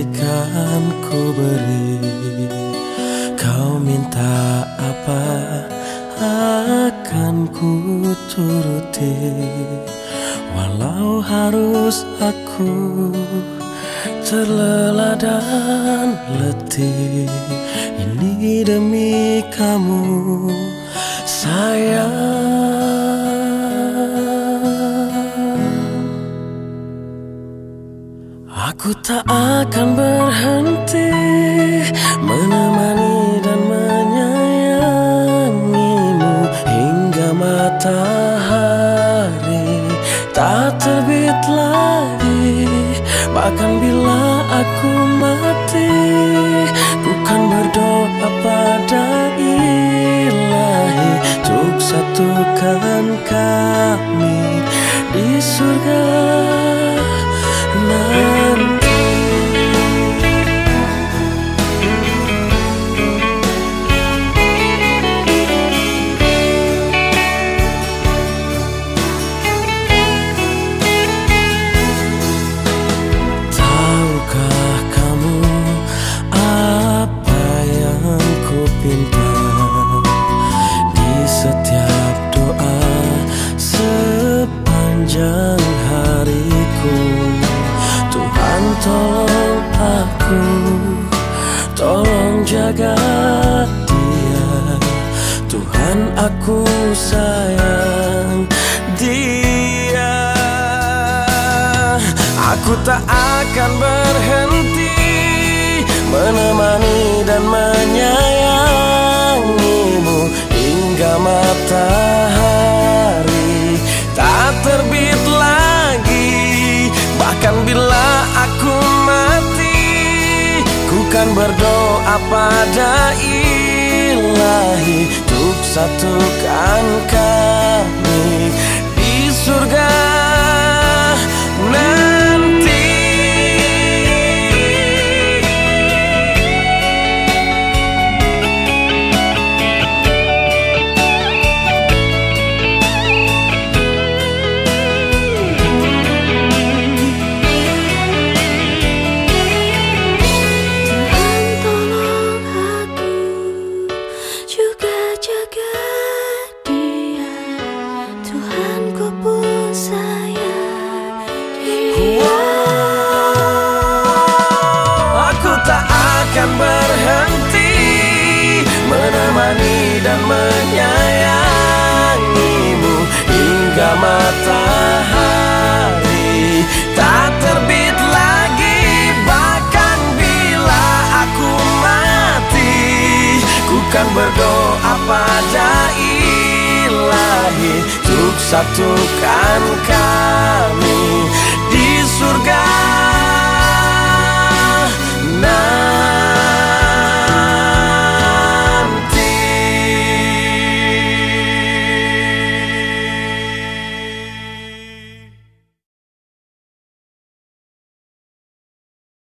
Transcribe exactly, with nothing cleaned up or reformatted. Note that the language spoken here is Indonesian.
kan ku beri. Kau minta apa akan ku turuti, walau harus aku terlelap dan letih. Ini demi kamu sayang. Aku tak akan berhenti menemani dan menyayangimu hingga matahari tak terbit lagi. Bahkan bila aku mati, ku kan berdoa pada Ilahi untuk satukan kami di surga nanti. Tahukah kamu apa yang ku pinta di setiap doa sepanjang hariku? Tuhan tolong aku, tolong jaga dia. Tuhan aku sayang dia. Aku tak akan berhenti menemani dan menyayangimu hingga matahari tak terbit lagi. Bahkan bila aku mati, ku kan berdoa pada Ilahi untuk satukan kami di surga nanti. Akan berhenti menemani dan menyayangimu hingga matahari tak terbit lagi. Bahkan bila aku mati, ku kan berdoa pada Ilahi untuk satukan kami di surga. Nah,